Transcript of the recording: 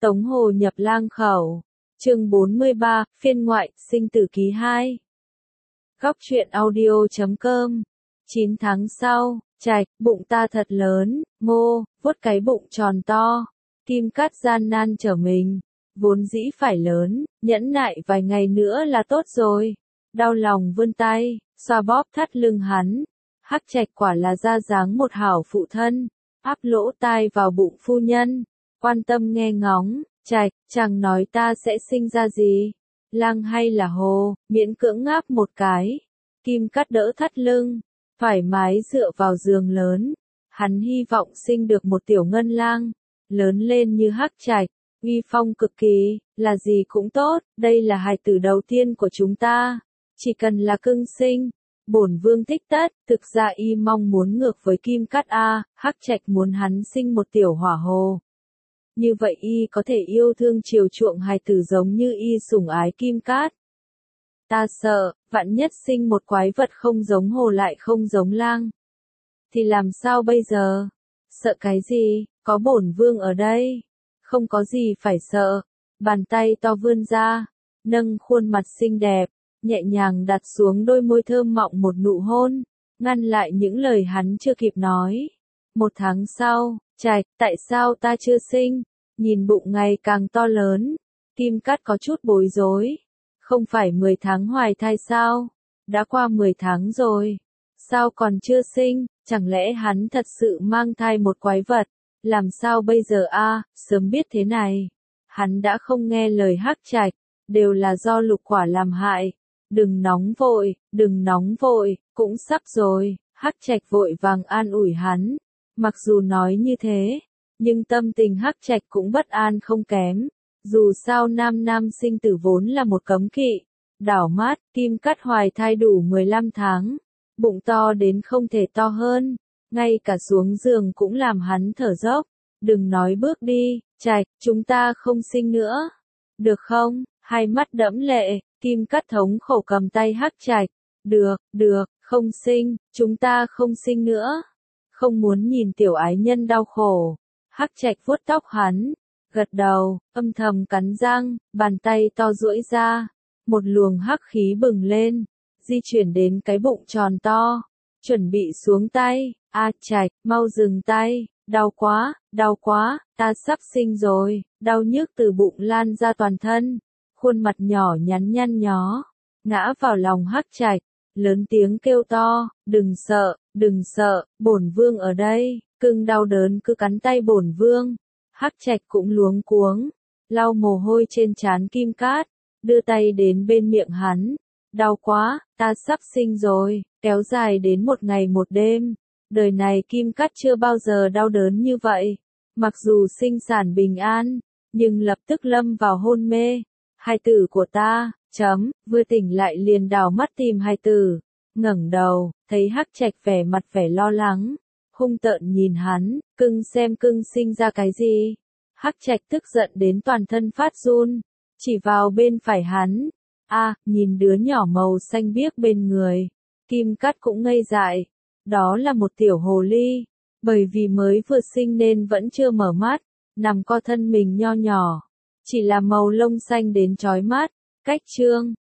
Tống Hồ nhập lang khẩu. Chương 43, phiên ngoại, sinh tử ký 2. Góc truyện audio.com. 9 tháng sau, Trạch, bụng ta thật lớn, Ngô, vuốt cái bụng tròn to. Kim Cát gian nan trở mình, vốn dĩ phải lớn, nhẫn nại vài ngày nữa là tốt rồi. Đau lòng vươn tay, xoa bóp thắt lưng hắn. Hắc Trạch quả là ra dáng một hảo phụ thân, áp lỗ tai vào bụng phu nhân, quan tâm nghe ngóng. Trạch, chàng nói ta sẽ sinh ra gì? Lang hay là hồ? Miễn cưỡng ngáp một cái. Kim Cát đỡ thắt lưng, thoải mái dựa vào giường lớn. Hắn hy vọng sinh được một tiểu ngân lang, lớn lên như Hắc Trạch, uy phong cực kỳ, là gì cũng tốt, đây là hài tử đầu tiên của chúng ta. Chỉ cần là cưng sinh, bổn vương thích tất. Thực ra y mong muốn ngược với Kim Cát a, Hắc Trạch muốn hắn sinh một tiểu hỏa hồ. Như vậy y có thể yêu thương chiều chuộng hài tử giống như y sủng ái Kim Cát. Ta sợ, vạn nhất sinh một quái vật không giống hồ lại không giống lang. Thì làm sao bây giờ? Sợ cái gì, có bổn vương ở đây. Không có gì phải sợ. Bàn tay to vươn ra, nâng khuôn mặt xinh đẹp, nhẹ nhàng đặt xuống đôi môi thơm mọng một nụ hôn, ngăn lại những lời hắn chưa kịp nói. 1 tháng sau, Trạch, tại sao ta chưa sinh? Nhìn bụng ngày càng to lớn, Kim Cát có chút bối rối. Không phải 10 tháng hoài thai sao? Đã qua 10 tháng rồi. Sao còn chưa sinh? Chẳng lẽ hắn thật sự mang thai một quái vật? Làm sao bây giờ a? Sớm biết thế này, hắn đã không nghe lời Hắc Trạch, đều là do Lục Quả làm hại. Đừng nóng vội, cũng sắp rồi. Hắc Trạch vội vàng an ủi hắn. Mặc dù nói như thế, nhưng tâm tình Hắc Trạch cũng bất an không kém. Dù sao nam sinh tử vốn là một cấm kỵ. Đảo mắt, Kim Cát hoài thai đủ 15 tháng. Bụng to đến không thể to hơn. Ngay cả xuống giường cũng làm hắn thở dốc. Đừng nói bước đi, Trạch, chúng ta không sinh nữa. Được không? Hai mắt đẫm lệ, Kim Cát thống khổ cầm tay Hắc Trạch. Được, không sinh, chúng ta không sinh nữa. Không muốn nhìn tiểu ái nhân đau khổ. Hắc Trạch vuốt tóc hắn, gật đầu, âm thầm cắn răng, bàn tay to duỗi ra, một luồng hắc khí bừng lên, di chuyển đến cái bụng tròn to, chuẩn bị xuống tay. A Trạch, mau dừng tay, đau quá, ta sắp sinh rồi. Đau nhức từ bụng lan ra toàn thân, khuôn mặt nhỏ nhắn nhăn nhó, ngã vào lòng Hắc Trạch, lớn tiếng kêu to, đừng sợ, bổn vương ở đây. Cưng đau đớn cứ cắn tay bổn vương. Hắc Trạch cũng luống cuống, lau mồ hôi trên trán Kim Cát, đưa tay đến bên miệng hắn. Đau quá, ta sắp sinh rồi, kéo dài đến 1 ngày 1 đêm. Đời này Kim Cát chưa bao giờ đau đớn như vậy. Mặc dù sinh sản bình an, nhưng lập tức lâm vào hôn mê. Hài tử của ta, vừa tỉnh lại liền đảo mắt tìm hài tử. Ngẩng đầu, thấy Hắc Trạch vẻ lo lắng, hung tợn nhìn hắn, cưng xem cưng sinh ra cái gì. Hắc Trạch tức giận đến toàn thân phát run, chỉ vào bên phải hắn. Nhìn đứa nhỏ màu xanh biếc bên người. Kim Cát cũng ngây dại. Đó là một tiểu hồ ly, bởi vì mới vừa sinh nên vẫn chưa mở mắt, nằm co thân mình nho nhỏ, chỉ là màu lông xanh đến chói mắt. Cách chương